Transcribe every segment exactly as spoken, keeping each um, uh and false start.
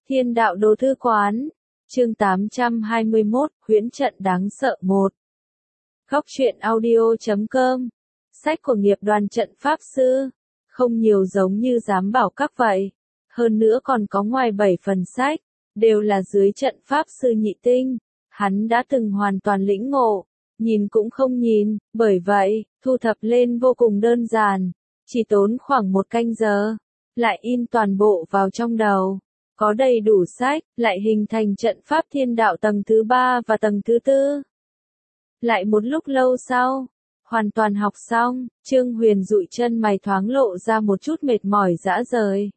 Thiên đạo đồ thư quán. Chương tám trăm hai mươi mốt, huyễn trận đáng sợ một. Góc truyện audio chấm com. Sách của nghiệp đoàn trận pháp sư. Không nhiều giống như giám bảo các vậy. Hơn nữa còn có ngoài bảy phần sách, đều là dưới trận pháp sư nhị tinh. Hắn đã từng hoàn toàn lĩnh ngộ, nhìn cũng không nhìn, bởi vậy, thu thập lên vô cùng đơn giản. Chỉ tốn khoảng một canh giờ, lại in toàn bộ vào trong đầu. Có đầy đủ sách, lại hình thành trận pháp thiên đạo tầng thứ ba và tầng thứ tư. Lại một lúc lâu sau, hoàn toàn học xong, Trương Huyền dụi chân mày thoáng lộ ra một chút mệt mỏi rã rời.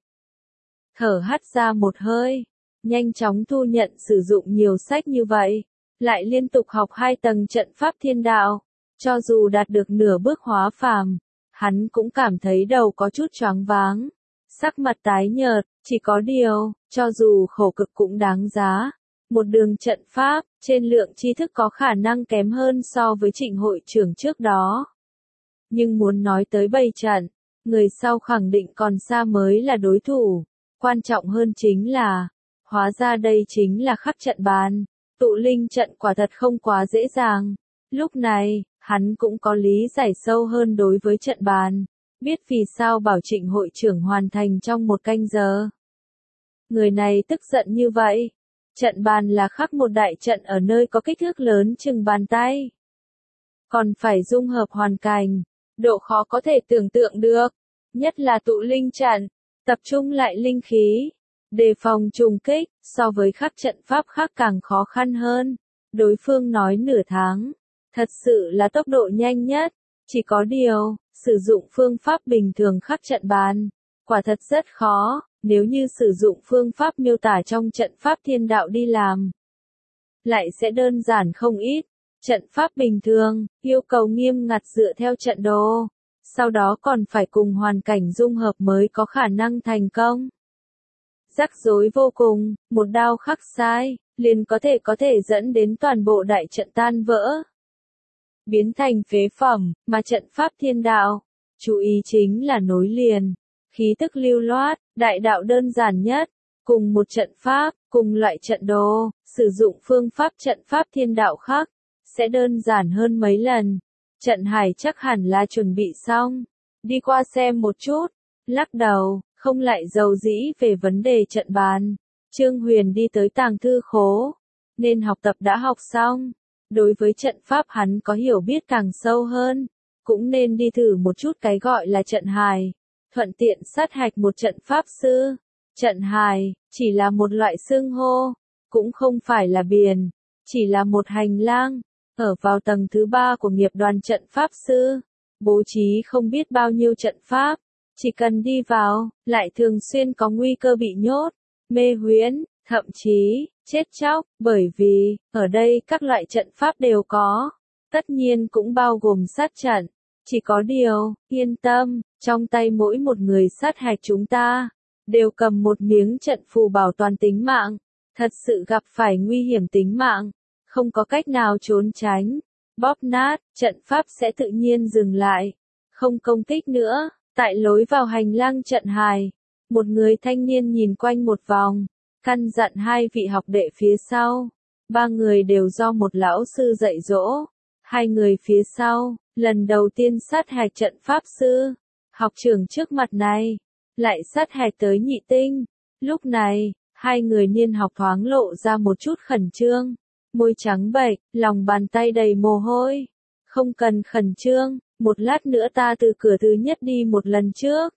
Thở hắt ra một hơi, nhanh chóng thu nhận sử dụng nhiều sách như vậy, lại liên tục học hai tầng trận pháp thiên đạo, cho dù đạt được nửa bước hóa phàm, hắn cũng cảm thấy đầu có chút choáng váng. Sắc mặt tái nhợt, chỉ có điều, cho dù khổ cực cũng đáng giá. Một đường trận pháp, trên lượng tri thức có khả năng kém hơn so với Trịnh hội trưởng trước đó. Nhưng muốn nói tới bày trận, người sau khẳng định còn xa mới là đối thủ. Quan trọng hơn chính là, hóa ra đây chính là khắc trận bàn. Tụ linh trận quả thật không quá dễ dàng. Lúc này, hắn cũng có lý giải sâu hơn đối với trận bàn. Biết vì sao bảo Trịnh hội trưởng hoàn thành trong một canh giờ. Người này tức giận như vậy. Trận bàn là khắc một đại trận ở nơi có kích thước lớn chừng bàn tay. Còn phải dung hợp hoàn cảnh, độ khó có thể tưởng tượng được. Nhất là tụ linh trận, tập trung lại linh khí, đề phòng trùng kích, so với khắc trận pháp khác càng khó khăn hơn. Đối phương nói nửa tháng, thật sự là tốc độ nhanh nhất. Chỉ có điều, sử dụng phương pháp bình thường khắc trận bàn, quả thật rất khó, nếu như sử dụng phương pháp miêu tả trong trận pháp thiên đạo đi làm, lại sẽ đơn giản không ít. Trận pháp bình thường, yêu cầu nghiêm ngặt dựa theo trận đồ, sau đó còn phải cùng hoàn cảnh dung hợp mới có khả năng thành công. Rắc rối vô cùng, một đao khắc sai, liền có thể có thể dẫn đến toàn bộ đại trận tan vỡ, biến thành phế phẩm, mà trận pháp thiên đạo, chú ý chính là nối liền, khí tức lưu loát, đại đạo đơn giản nhất, cùng một trận pháp, cùng loại trận đồ, sử dụng phương pháp trận pháp thiên đạo khác, sẽ đơn giản hơn mấy lần. Trận Hải chắc hẳn là chuẩn bị xong, đi qua xem một chút, lắc đầu, không lại dầu dĩ về vấn đề trận bàn. Trương Huyền đi tới tàng thư khố, nên học tập đã học xong. Đối với trận pháp hắn có hiểu biết càng sâu hơn, cũng nên đi thử một chút cái gọi là trận hài, thuận tiện sát hạch một trận pháp sư. Trận hài, chỉ là một loại xưng hô, cũng không phải là biển, chỉ là một hành lang, ở vào tầng thứ ba của nghiệp đoàn trận pháp sư, bố trí không biết bao nhiêu trận pháp, chỉ cần đi vào, lại thường xuyên có nguy cơ bị nhốt, mê huyễn, thậm chí chết chóc, bởi vì, ở đây các loại trận pháp đều có, tất nhiên cũng bao gồm sát trận. Chỉ có điều, yên tâm, trong tay mỗi một người sát hạch chúng ta, đều cầm một miếng trận phù bảo toàn tính mạng, thật sự gặp phải nguy hiểm tính mạng, không có cách nào trốn tránh, bóp nát, trận pháp sẽ tự nhiên dừng lại, không công kích nữa. Tại lối vào hành lang trận hài, một người thanh niên nhìn quanh một vòng, căn dặn hai vị học đệ phía sau. Ba người đều do một lão sư dạy dỗ. Hai người phía sau, lần đầu tiên sát hạch trận pháp sư. Học trưởng trước mặt này, lại sát hạch tới nhị tinh. Lúc này, hai người niên học thoáng lộ ra một chút khẩn trương. Môi trắng bệch, lòng bàn tay đầy mồ hôi. Không cần khẩn trương, một lát nữa ta từ cửa thứ nhất đi một lần trước.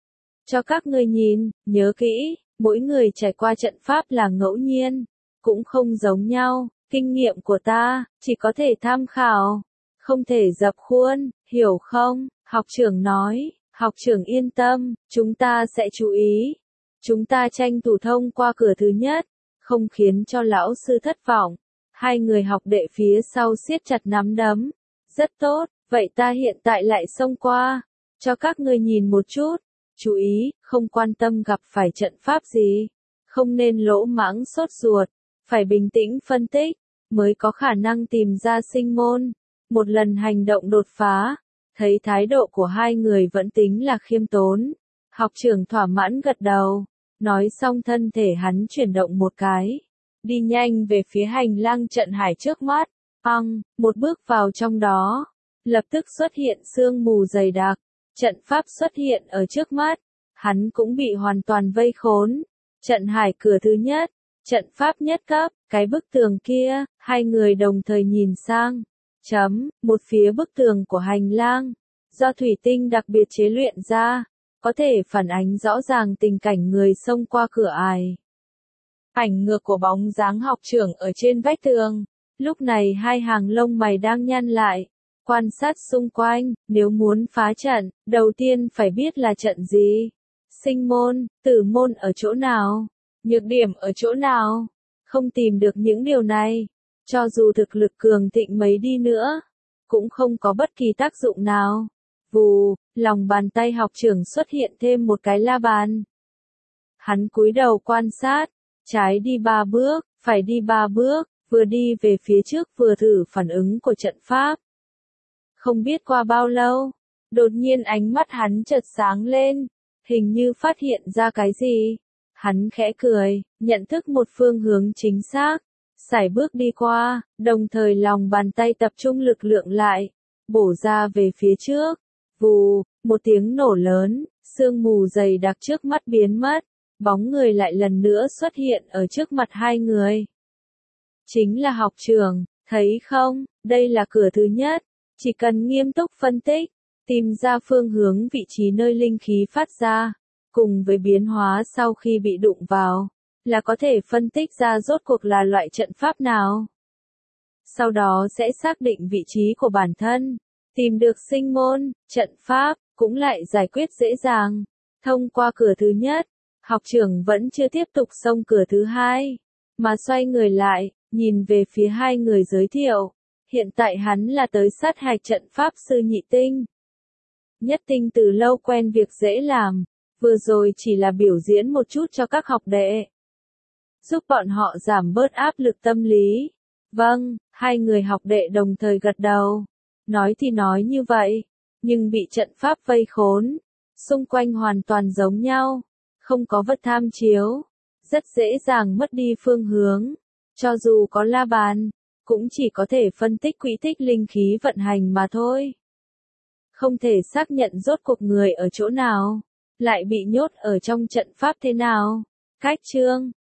Cho các ngươi nhìn, nhớ kỹ. Mỗi người trải qua trận pháp là ngẫu nhiên, cũng không giống nhau, kinh nghiệm của ta, chỉ có thể tham khảo, không thể dập khuôn, hiểu không? Học trưởng nói, học trưởng yên tâm, chúng ta sẽ chú ý. Chúng ta tranh thủ thông qua cửa thứ nhất, không khiến cho lão sư thất vọng. Hai người học đệ phía sau siết chặt nắm đấm. Rất tốt, vậy ta hiện tại lại xông qua, cho các ngươi nhìn một chút. Chú ý, không quan tâm gặp phải trận pháp gì, không nên lỗ mãng sốt ruột, phải bình tĩnh phân tích, mới có khả năng tìm ra sinh môn. Một lần hành động đột phá, thấy thái độ của hai người vẫn tính là khiêm tốn. Học trưởng thỏa mãn gật đầu, Nói xong thân thể hắn chuyển động một cái, đi nhanh về phía hành lang trận hải trước mắt, ong, một bước vào trong đó, lập tức xuất hiện sương mù dày đặc, trận pháp xuất hiện ở trước mắt, hắn cũng bị hoàn toàn vây khốn. Trận hải cửa thứ nhất, trận pháp nhất cấp, cái bức tường kia, hai người đồng thời nhìn sang, chấm, một phía bức tường của hành lang, do thủy tinh đặc biệt chế luyện ra, có thể phản ánh rõ ràng tình cảnh người xông qua cửa ải. Ảnh ngược của bóng dáng học trưởng ở trên vách tường, lúc này hai hàng lông mày đang nhăn lại, quan sát xung quanh, nếu muốn phá trận, đầu tiên phải biết là trận gì. Sinh môn, tử môn ở chỗ nào, nhược điểm ở chỗ nào, không tìm được những điều này, cho dù thực lực cường thịnh mấy đi nữa, cũng không có bất kỳ tác dụng nào. Vù, lòng bàn tay học trưởng xuất hiện thêm một cái la bàn. Hắn cúi đầu quan sát, trái đi ba bước, phải đi ba bước, vừa đi về phía trước vừa thử phản ứng của trận pháp. Không biết qua bao lâu, đột nhiên ánh mắt hắn chợt sáng lên, hình như phát hiện ra cái gì. Hắn khẽ cười, nhận thức một phương hướng chính xác, sải bước đi qua, đồng thời lòng bàn tay tập trung lực lượng lại, bổ ra về phía trước. Vù, một tiếng nổ lớn, sương mù dày đặc trước mắt biến mất, bóng người lại lần nữa xuất hiện ở trước mặt hai người. Chính là học trưởng, thấy không, đây là cửa thứ nhất, chỉ cần nghiêm túc phân tích, tìm ra phương hướng vị trí nơi linh khí phát ra, cùng với biến hóa sau khi bị đụng vào, là có thể phân tích ra rốt cuộc là loại trận pháp nào. Sau đó sẽ xác định vị trí của bản thân, tìm được sinh môn, trận pháp, cũng lại giải quyết dễ dàng. Thông qua cửa thứ nhất, học trưởng vẫn chưa tiếp tục xông cửa thứ hai, mà xoay người lại, nhìn về phía hai người giới thiệu. Hiện tại hắn là tới sát hạch trận pháp sư nhị tinh. Nhất tinh từ lâu quen việc dễ làm, vừa rồi chỉ là biểu diễn một chút cho các học đệ, giúp bọn họ giảm bớt áp lực tâm lý. Vâng, hai người học đệ đồng thời gật đầu. Nói thì nói như vậy, nhưng bị trận pháp vây khốn, xung quanh hoàn toàn giống nhau, không có vật tham chiếu, rất dễ dàng mất đi phương hướng. Cho dù có la bàn, cũng chỉ có thể phân tích quỹ tích linh khí vận hành mà thôi. Không thể xác nhận rốt cuộc người ở chỗ nào, lại bị nhốt ở trong trận pháp thế nào. Cách chương